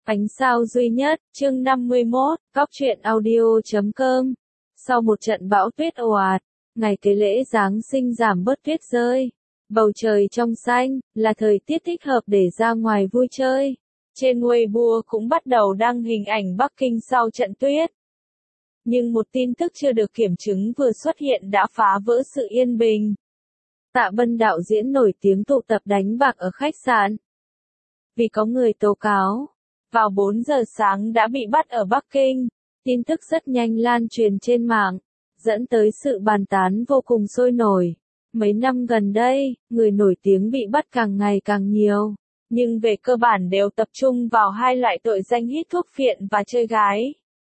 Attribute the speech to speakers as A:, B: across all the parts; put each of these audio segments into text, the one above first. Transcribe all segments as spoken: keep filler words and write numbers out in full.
A: Ánh sao duy nhất, chương năm mươi mốt, Cóc truyện audio chấm com. Sau một trận bão tuyết ồ ạt, ngày kế lễ Giáng sinh giảm bớt tuyết rơi. Bầu trời trong xanh, là thời tiết thích hợp để ra ngoài vui chơi. Trên Weibo cũng bắt đầu đăng hình ảnh Bắc Kinh sau trận tuyết. Nhưng một tin tức chưa được kiểm chứng vừa xuất hiện đã phá vỡ sự yên bình. Tạ Bân đạo diễn nổi tiếng tụ tập đánh bạc ở khách sạn. Vì có người tố cáo, vào bốn giờ sáng đã bị bắt ở Bắc Kinh. Tin tức rất nhanh lan truyền trên mạng, dẫn tới sự bàn tán vô cùng sôi nổi. Mấy năm gần đây, người nổi tiếng bị bắt càng ngày càng nhiều, nhưng về cơ bản đều tập trung vào hai loại tội danh hít thuốc phiện và chơi gái.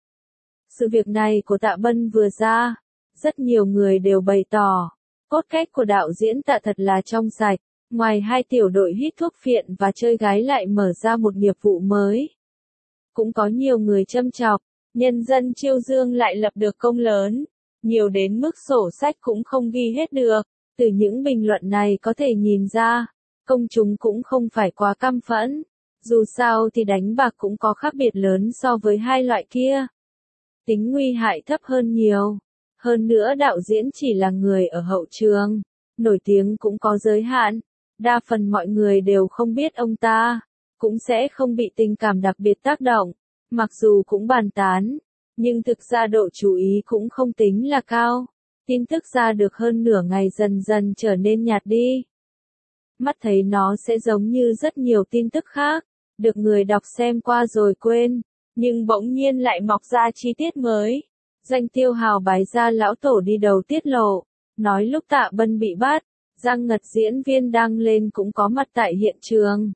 A: Sự việc này của Tạ Bân vừa ra, rất nhiều người đều bày tỏ, cốt cách của đạo diễn Tạ thật là trong sạch, ngoài hai tiểu đội hít thuốc phiện và chơi gái lại mở ra một nghiệp vụ mới. Cũng có nhiều người châm chọc, nhân dân Chiêu Dương lại lập được công lớn, nhiều đến mức sổ sách cũng không ghi hết được. Từ những bình luận này có thể nhìn ra, công chúng cũng không phải quá căm phẫn. Dù sao thì đánh bạc cũng có khác biệt lớn so với hai loại kia. Tính nguy hại thấp hơn nhiều. Hơn nữa đạo diễn chỉ là người ở hậu trường, nổi tiếng cũng có giới hạn. Đa phần mọi người đều không biết ông ta, cũng sẽ không bị tình cảm đặc biệt tác động. Mặc dù cũng bàn tán, nhưng thực ra độ chú ý cũng không tính là cao. Tin tức ra được hơn nửa ngày dần dần trở nên nhạt đi. Mắt thấy nó sẽ giống như rất nhiều tin tức khác, được người đọc xem qua rồi quên, nhưng bỗng nhiên lại mọc ra chi tiết mới. Danh Tiêu Hào bái gia lão tổ đi đầu tiết lộ, nói lúc Tạ Bân bị bắt, Giang Ngật diễn viên đang lên cũng có mặt tại hiện trường.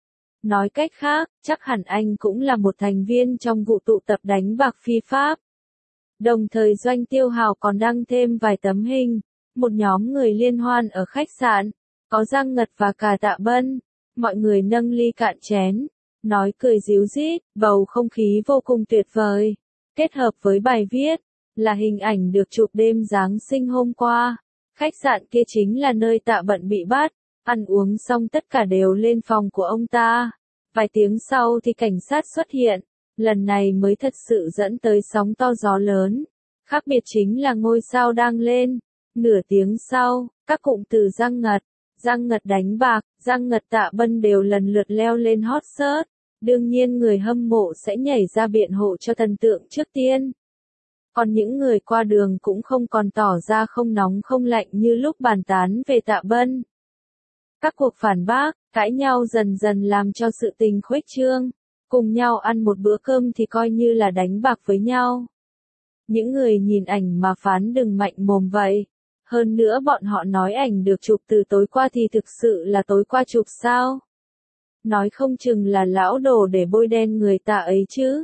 A: Nói cách khác, chắc hẳn anh cũng là một thành viên trong vụ tụ tập đánh bạc phi pháp. Đồng thời Doanh Tiêu Hào còn đăng thêm vài tấm hình, một nhóm người liên hoan ở khách sạn, có Giang Ngật và cả Tạ Bân, mọi người nâng ly cạn chén, nói cười ríu rít, bầu không khí vô cùng tuyệt vời. Kết hợp với bài viết, là hình ảnh được chụp đêm Giáng sinh hôm qua, khách sạn kia chính là nơi Tạ Bân bị bắt, ăn uống xong tất cả đều lên phòng của ông ta. Vài tiếng sau thì cảnh sát xuất hiện. Lần này mới thật sự dẫn tới sóng to gió lớn. Khác biệt chính là ngôi sao đang lên. Nửa tiếng sau, các cụm từ Giang Ngật, Giang Ngật đánh bạc, Giang Ngật Tạ Bân đều lần lượt leo lên hot search. Đương nhiên người hâm mộ sẽ nhảy ra biện hộ cho thần tượng trước tiên. Còn những người qua đường cũng không còn tỏ ra không nóng không lạnh như lúc bàn tán về Tạ Bân. Các cuộc phản bác, cãi nhau dần dần làm cho sự tình khuếch trương. Cùng nhau ăn một bữa cơm thì coi như là đánh bạc với nhau. Những người nhìn ảnh mà phán đừng mạnh mồm vậy. Hơn nữa bọn họ nói ảnh được chụp từ tối qua thì thực sự là tối qua chụp sao? Nói không chừng là lão đồ để bôi đen người ta ấy chứ.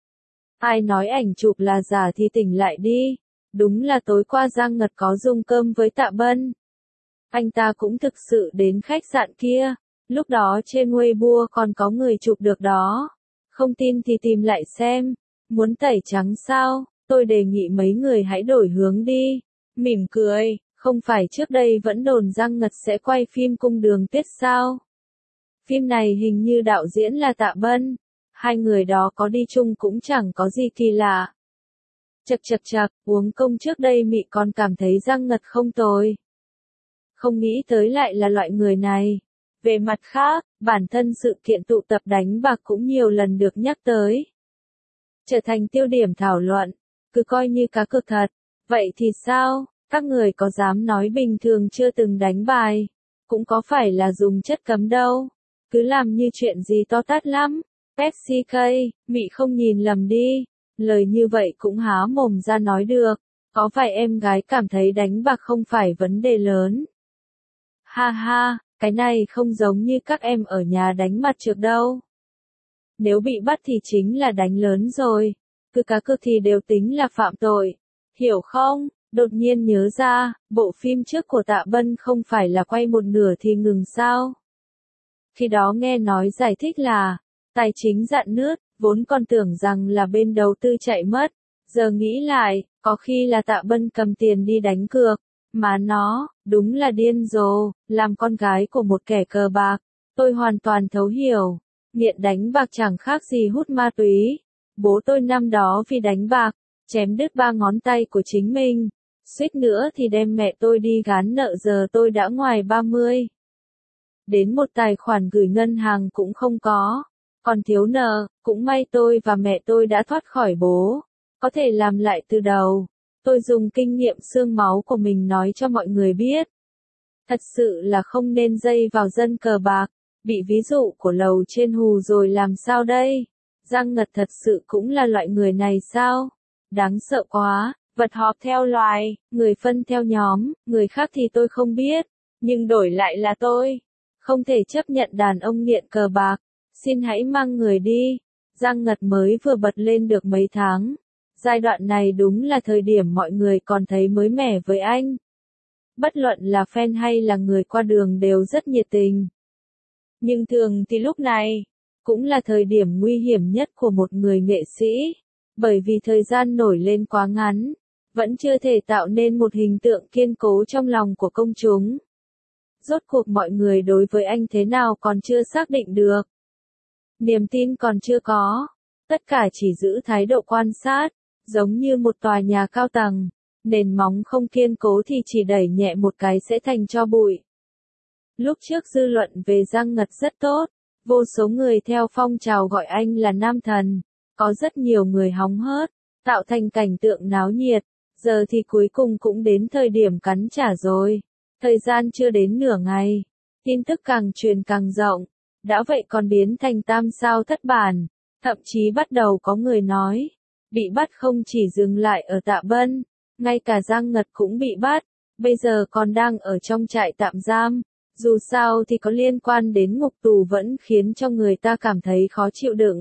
A: Ai nói ảnh chụp là giả thì tỉnh lại đi. Đúng là tối qua Giang Ngật có dùng cơm với Tạ Bân. Anh ta cũng thực sự đến khách sạn kia. Lúc đó trên Weibo còn có người chụp được đó. Không tin thì tìm lại xem. Muốn tẩy trắng sao? Tôi đề nghị mấy người hãy đổi hướng đi. Mỉm cười, không phải trước đây vẫn đồn Giang Ngật sẽ quay phim Cung Đường Tuyết sao? Phim này hình như đạo diễn là Tạ Bân. Hai người đó có đi chung cũng chẳng có gì kỳ lạ. Chật chật chật, uống công trước đây Mị còn cảm thấy Giang Ngật không tồi. Không nghĩ tới lại là loại người này. Về mặt khác, bản thân sự kiện tụ tập đánh bạc cũng nhiều lần được nhắc tới. Trở thành tiêu điểm thảo luận, cứ coi như cá cược thật. Vậy thì sao, các người có dám nói bình thường chưa từng đánh bài, cũng có phải là dùng chất cấm đâu. Cứ làm như chuyện gì to tát lắm. Pepsi K, Mị không nhìn lầm đi. Lời như vậy cũng há mồm ra nói được. Có phải em gái cảm thấy đánh bạc không phải vấn đề lớn? Ha ha. Cái này không giống như các em ở nhà đánh mặt trược đâu. Nếu bị bắt thì chính là đánh lớn rồi. Cứ cá cược thì đều tính là phạm tội. Hiểu không? Đột nhiên nhớ ra, bộ phim trước của Tạ Bân không phải là quay một nửa thì ngừng sao? Khi đó nghe nói giải thích là, tài chính rạn nứt, vốn còn tưởng rằng là bên đầu tư chạy mất. Giờ nghĩ lại, có khi là Tạ Bân cầm tiền đi đánh cược. Mà nó, đúng là điên rồ, làm con gái của một kẻ cờ bạc, tôi hoàn toàn thấu hiểu. Nghiện đánh bạc chẳng khác gì hút ma túy. Bố tôi năm đó vì đánh bạc, chém đứt ba ngón tay của chính mình. Suýt nữa thì đem mẹ tôi đi gán nợ, giờ tôi đã ngoài ba mươi. Đến một tài khoản gửi ngân hàng cũng không có. Còn thiếu nợ, cũng may tôi và mẹ tôi đã thoát khỏi bố. Có thể làm lại từ đầu. Tôi dùng kinh nghiệm xương máu của mình nói cho mọi người biết. Thật sự là không nên dây vào dân cờ bạc. Bị ví dụ của lầu trên hù rồi làm sao đây? Giang Ngật thật sự cũng là loại người này sao? Đáng sợ quá, vật họp theo loài, người phân theo nhóm, người khác thì tôi không biết, nhưng đổi lại là tôi. Không thể chấp nhận đàn ông nghiện cờ bạc, xin hãy mang người đi. Giang Ngật mới vừa bật lên được mấy tháng. Giai đoạn này đúng là thời điểm mọi người còn thấy mới mẻ với anh. Bất luận là fan hay là người qua đường đều rất nhiệt tình. Nhưng thường thì lúc này, cũng là thời điểm nguy hiểm nhất của một người nghệ sĩ, bởi vì thời gian nổi lên quá ngắn, vẫn chưa thể tạo nên một hình tượng kiên cố trong lòng của công chúng. Rốt cuộc mọi người đối với anh thế nào còn chưa xác định được. Niềm tin còn chưa có, tất cả chỉ giữ thái độ quan sát, giống như một tòa nhà cao tầng, nền móng không kiên cố thì chỉ đẩy nhẹ một cái sẽ thành tro bụi. Lúc trước dư luận về Giang Ngật rất tốt, vô số người theo phong trào gọi anh là nam thần, có rất nhiều người hóng hớt, tạo thành cảnh tượng náo nhiệt, giờ thì cuối cùng cũng đến thời điểm cắn trả rồi. Thời gian chưa đến nửa ngày, tin tức càng truyền càng rộng, đã vậy còn biến thành tam sao thất bản, thậm chí bắt đầu có người nói, bị bắt không chỉ dừng lại ở Tạ Bân, ngay cả Giang Ngật cũng bị bắt, bây giờ còn đang ở trong trại tạm giam. Dù sao thì có liên quan đến ngục tù vẫn khiến cho người ta cảm thấy khó chịu đựng.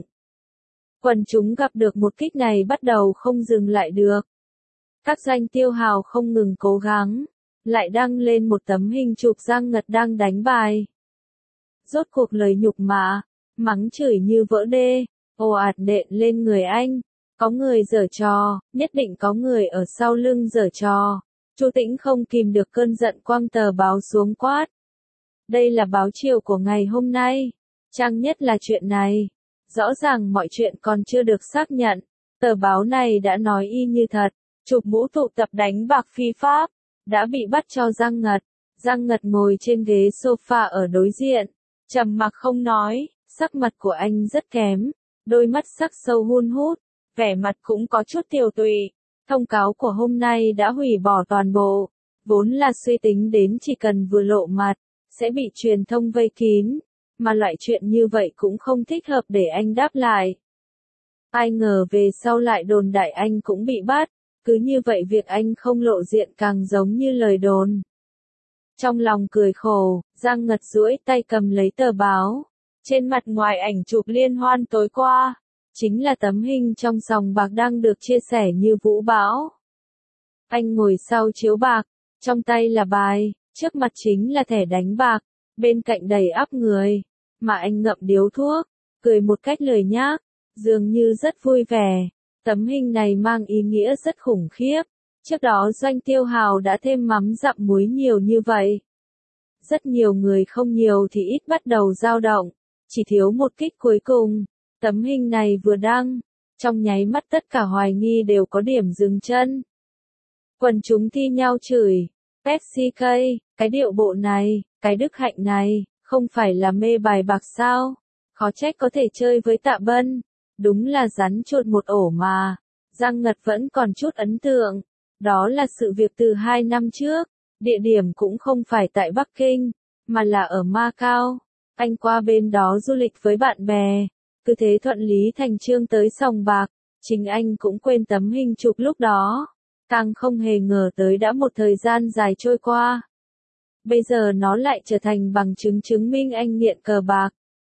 A: Quần chúng gặp được một kích này bắt đầu không dừng lại được. Các doanh tiêu hào không ngừng cố gắng, lại đăng lên một tấm hình chụp Giang Ngật đang đánh bài. Rốt cuộc lời nhục mạ, mắng chửi như vỡ đê, ồ ạt nện lên người anh. Có người giở trò, nhất định có người ở sau lưng giở trò. Chu Tĩnh không kìm được cơn giận quăng tờ báo xuống quát. Đây là báo chiều của ngày hôm nay. Trang nhất là chuyện này. Rõ ràng mọi chuyện còn chưa được xác nhận. Tờ báo này đã nói y như thật. Chụp mũ tụ tập đánh bạc phi pháp. Đã bị bắt cho Giang Ngật. Giang Ngật ngồi trên ghế sofa ở đối diện. Trầm mặc không nói. Sắc mặt của anh rất kém. Đôi mắt sắc sâu hun hút. Vẻ mặt cũng có chút tiều tụy. Thông cáo của hôm nay đã hủy bỏ toàn bộ. Vốn là suy tính đến chỉ cần vừa lộ mặt, sẽ bị truyền thông vây kín, mà loại chuyện như vậy cũng không thích hợp để anh đáp lại. Ai ngờ về sau lại đồn đại anh cũng bị bắt, cứ như vậy việc anh không lộ diện càng giống như lời đồn. Trong lòng cười khổ, Giang Ngật duỗi tay cầm lấy tờ báo, trên mặt ngoài ảnh chụp liên hoan tối qua, chính là tấm hình trong sòng bạc đang được chia sẻ như vũ bão. Anh ngồi sau chiếu bạc, trong tay là bài. Trước mặt chính là thẻ đánh bạc, bên cạnh đầy ắp người, mà anh ngậm điếu thuốc, cười một cách lười nhác, dường như rất vui vẻ. Tấm hình này mang ý nghĩa rất khủng khiếp. Trước đó doanh tiêu hào đã thêm mắm dặm muối nhiều như vậy. Rất nhiều người không nhiều thì ít bắt đầu dao động, chỉ thiếu một kích cuối cùng. Tấm hình này vừa đăng, trong nháy mắt tất cả hoài nghi đều có điểm dừng chân. Quần chúng thi nhau chửi. Pepsi cây, cái điệu bộ này, cái đức hạnh này, không phải là mê bài bạc sao? Khó trách có thể chơi với Tạ Bân. Đúng là rắn chuột một ổ mà. Giang Ngật vẫn còn chút ấn tượng. Đó là sự việc từ hai năm trước. Địa điểm cũng không phải tại Bắc Kinh, mà là ở Macau. Anh qua bên đó du lịch với bạn bè. Cứ thế thuận lý thành trương tới sòng bạc. Chính anh cũng quên tấm hình chụp lúc đó. Càng không hề ngờ tới đã một thời gian dài trôi qua. Bây giờ nó lại trở thành bằng chứng chứng minh anh nghiện cờ bạc.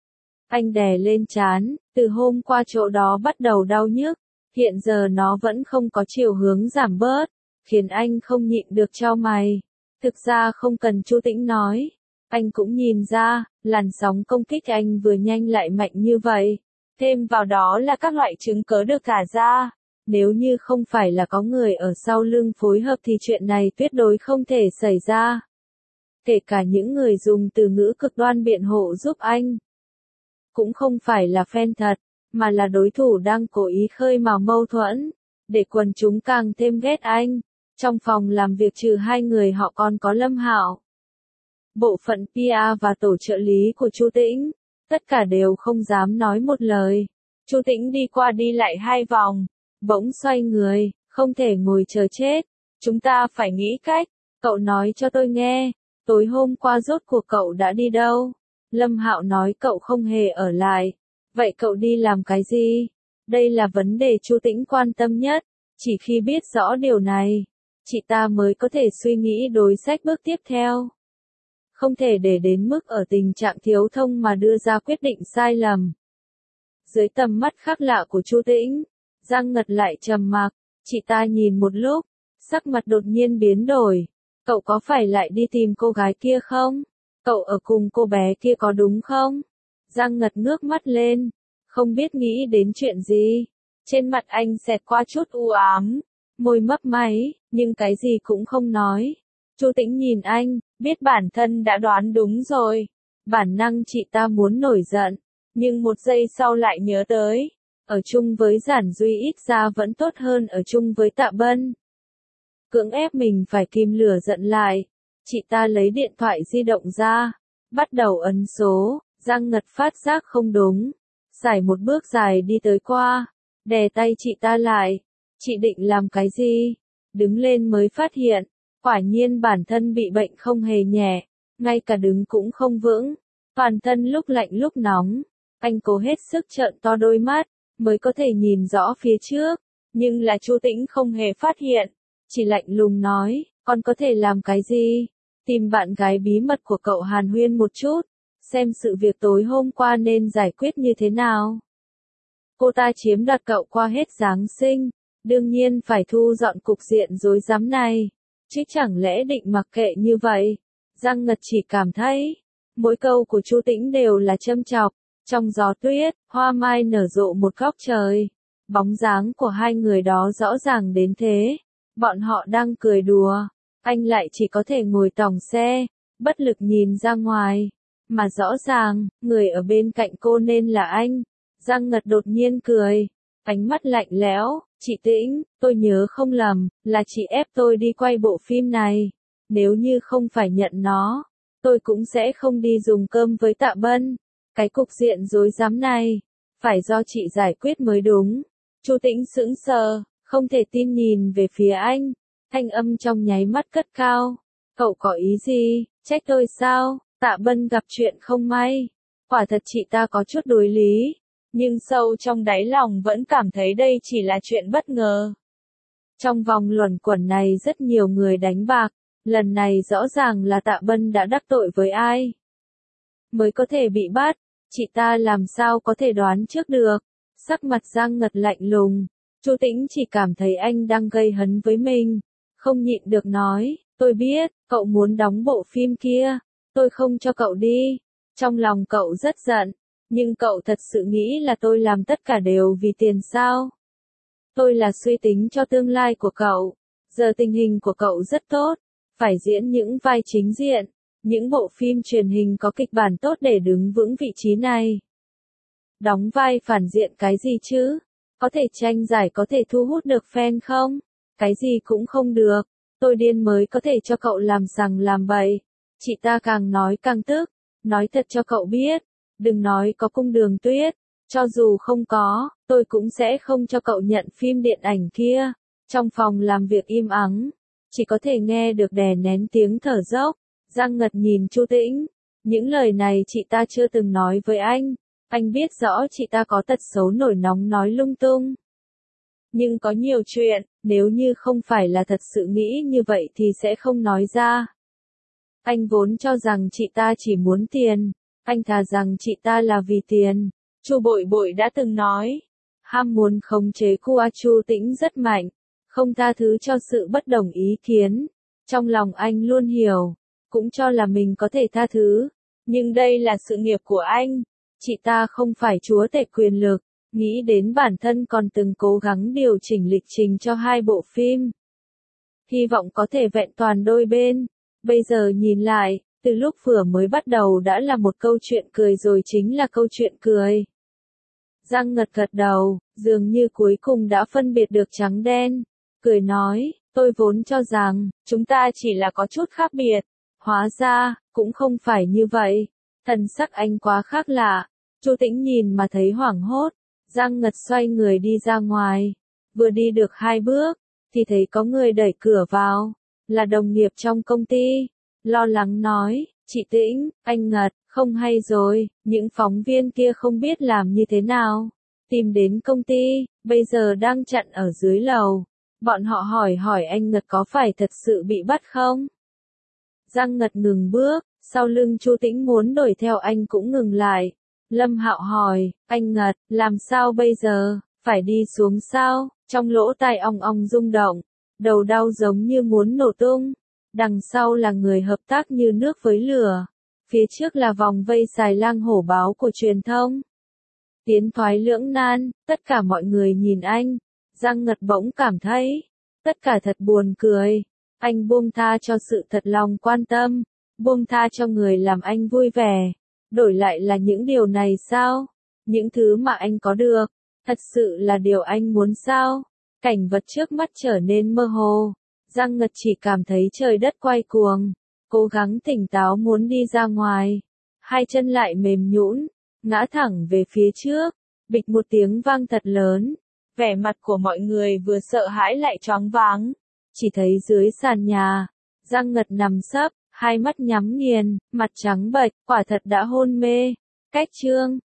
A: Anh đè lên trán, từ hôm qua chỗ đó bắt đầu đau nhức, hiện giờ nó vẫn không có chiều hướng giảm bớt, khiến anh không nhịn được chau mày. Thực ra không cần Chu Tĩnh nói, anh cũng nhìn ra, làn sóng công kích anh vừa nhanh lại mạnh như vậy. Thêm vào đó là các loại chứng cớ được thả ra. Nếu như không phải là có người ở sau lưng phối hợp thì chuyện này tuyệt đối không thể xảy ra. Kể cả những người dùng từ ngữ cực đoan biện hộ giúp anh. cũng không phải là fan thật, mà là đối thủ đang cố ý khơi mào mâu thuẫn, để quần chúng càng thêm ghét anh. Trong phòng làm việc trừ hai người họ còn có Lâm Hạo, bộ phận pê e và tổ trợ lý của Chu Tĩnh, tất cả đều không dám nói một lời. Chu Tĩnh đi qua đi lại hai vòng, bỗng xoay người, không thể ngồi chờ chết, chúng ta phải nghĩ cách, cậu nói cho tôi nghe, tối hôm qua rốt cuộc cậu đã đi đâu? Lâm Hạo nói cậu không hề ở lại, vậy cậu đi làm cái gì? Đây là vấn đề Chu Tĩnh quan tâm nhất, chỉ khi biết rõ điều này, chị ta mới có thể suy nghĩ đối sách bước tiếp theo. Không thể để đến mức ở tình trạng thiếu thông mà đưa ra quyết định sai lầm. Dưới tầm mắt khác lạ của Chu Tĩnh, Giang Ngật lại trầm mặc, chị ta nhìn một lúc, sắc mặt đột nhiên biến đổi. Cậu có phải lại đi tìm cô gái kia không? Cậu ở cùng cô bé kia có đúng không? Giang Ngật ngước mắt lên, không biết nghĩ đến chuyện gì. Trên mặt anh xẹt qua chút u ám, môi mấp máy, nhưng cái gì cũng không nói. Chu Tĩnh nhìn anh, biết bản thân đã đoán đúng rồi. Bản năng chị ta muốn nổi giận, nhưng một giây sau lại nhớ tới, ở chung với Giản Duy ít ra vẫn tốt hơn ở chung với Tạ Bân. Cưỡng ép mình phải kìm lửa giận lại, chị ta lấy điện thoại di động ra, bắt đầu ấn số. Giang Ngật phát giác không đúng, sải một bước dài đi tới qua, đè tay chị ta lại. Chị định làm cái gì? Đứng lên mới phát hiện, quả nhiên bản thân bị bệnh không hề nhẹ, ngay cả đứng cũng không vững, toàn thân lúc lạnh lúc nóng. Anh cố hết sức trợn to đôi mắt, mới có thể nhìn rõ phía trước, nhưng là Chu Tĩnh không hề phát hiện, chỉ lạnh lùng nói, con có thể làm cái gì? Tìm bạn gái bí mật của cậu hàn huyên một chút, xem sự việc tối hôm qua nên giải quyết như thế nào. Cô ta chiếm đoạt cậu qua hết Giáng sinh, đương nhiên phải thu dọn cục diện rối rắm này, chứ chẳng lẽ định mặc kệ như vậy. Giang Ngật chỉ cảm thấy, mỗi câu của Chu Tĩnh đều là châm chọc. Trong gió tuyết, hoa mai nở rộ một góc trời, bóng dáng của hai người đó rõ ràng đến thế. Bọn họ đang cười đùa, anh lại chỉ có thể ngồi tòng xe, bất lực nhìn ra ngoài, mà rõ ràng, người ở bên cạnh cô nên là anh. Giang Ngật đột nhiên cười, ánh mắt lạnh lẽo, chị Tĩnh, tôi nhớ không lầm, là chị ép tôi đi quay bộ phim này. Nếu như không phải nhận nó, tôi cũng sẽ không đi dùng cơm với Tạ Bân. Cái cục diện rối rắm này, phải do chị giải quyết mới đúng. Chu Tĩnh sững sờ, không thể tin nhìn về phía anh, thanh âm trong nháy mắt cất cao. Cậu có ý gì, trách tôi sao? Tạ Bân gặp chuyện không may. Quả thật chị ta có chút đối lý, nhưng sâu trong đáy lòng vẫn cảm thấy đây chỉ là chuyện bất ngờ. Trong vòng luẩn quẩn này rất nhiều người đánh bạc, lần này rõ ràng là Tạ Bân đã đắc tội với ai mới có thể bị bắt, chị ta làm sao có thể đoán trước được. Sắc mặt Giang Ngật lạnh lùng, Chu Tĩnh chỉ cảm thấy anh đang gây hấn với mình, không nhịn được nói, tôi biết, cậu muốn đóng bộ phim kia, tôi không cho cậu đi. Trong lòng cậu rất giận, nhưng cậu thật sự nghĩ là tôi làm tất cả đều vì tiền sao? Tôi là suy tính cho tương lai của cậu, giờ tình hình của cậu rất tốt, phải diễn những vai chính diện. Những bộ phim truyền hình có kịch bản tốt để đứng vững vị trí này. Đóng vai phản diện cái gì chứ? Có thể tranh giải có thể thu hút được fan không? Cái gì cũng không được. Tôi điên mới có thể cho cậu làm sằng làm bậy. Chị ta càng nói càng tức. Nói thật cho cậu biết. Đừng nói có cung đường tuyết. Cho dù không có, tôi cũng sẽ không cho cậu nhận phim điện ảnh kia. Trong phòng làm việc im ắng, chỉ có thể nghe được đè nén tiếng thở dốc. Giang Ngật nhìn Chu Tĩnh, những lời này chị ta chưa từng nói với anh, anh biết rõ chị ta có tật xấu nổi nóng nói lung tung. Nhưng có nhiều chuyện, nếu như không phải là thật sự nghĩ như vậy thì sẽ không nói ra. Anh vốn cho rằng chị ta chỉ muốn tiền, anh thà rằng chị ta là vì tiền. Chu Bội Bội đã từng nói, ham muốn khống chế của Chu Tĩnh rất mạnh, không tha thứ cho sự bất đồng ý kiến. Trong lòng anh luôn hiểu, cũng cho là mình có thể tha thứ, nhưng đây là sự nghiệp của anh, chị ta không phải chúa tể quyền lực. Nghĩ đến bản thân còn từng cố gắng điều chỉnh lịch trình cho hai bộ phim, hy vọng có thể vẹn toàn đôi bên. Bây giờ nhìn lại, Từ lúc vừa mới bắt đầu đã là một câu chuyện cười rồi chính là câu chuyện cười. Giang Ngật gật đầu, dường như cuối cùng đã phân biệt được trắng đen. Cười nói, tôi vốn cho rằng, chúng ta chỉ là có chút khác biệt. Hóa ra, cũng không phải như vậy. Thần sắc anh quá khác lạ. Chu Tĩnh nhìn mà thấy hoảng hốt. Giang Ngật xoay người đi ra ngoài. Vừa đi được hai bước, thì thấy có người đẩy cửa vào. Là đồng nghiệp trong công ty. Lo lắng nói, chị Tĩnh, anh Ngật, không hay rồi, những phóng viên kia không biết làm như thế nào. Tìm đến công ty, bây giờ đang chặn ở dưới lầu. Bọn họ hỏi hỏi anh Ngật có phải thật sự bị bắt không? Giang Ngật ngừng bước, sau lưng Chu Tĩnh muốn đuổi theo anh cũng ngừng lại. Lâm Hạo hỏi, anh Ngật, làm sao bây giờ, phải đi xuống sao? Trong lỗ tai ong ong rung động, đầu đau giống như muốn nổ tung. Đằng sau là người hợp tác như nước với lửa. Phía trước là vòng vây xài lang hổ báo của truyền thông. Tiến thoái lưỡng nan, tất cả mọi người nhìn anh. Giang Ngật bỗng cảm thấy, tất cả thật buồn cười. Anh buông tha cho sự thật lòng quan tâm, buông tha cho người làm anh vui vẻ. Đổi lại là những điều này sao? Những thứ mà anh có được, thật sự là điều anh muốn sao? Cảnh vật trước mắt trở nên mơ hồ. Giang Ngật chỉ cảm thấy trời đất quay cuồng, cố gắng tỉnh táo muốn đi ra ngoài. Hai chân lại mềm nhũn, ngã thẳng về phía trước, bịch một tiếng vang thật lớn. Vẻ mặt của mọi người vừa sợ hãi lại choáng váng. Chỉ thấy dưới sàn nhà, Giang Ngật nằm sấp, hai mắt nhắm nghiền, mặt trắng bệch, quả thật đã hôn mê. Cách chương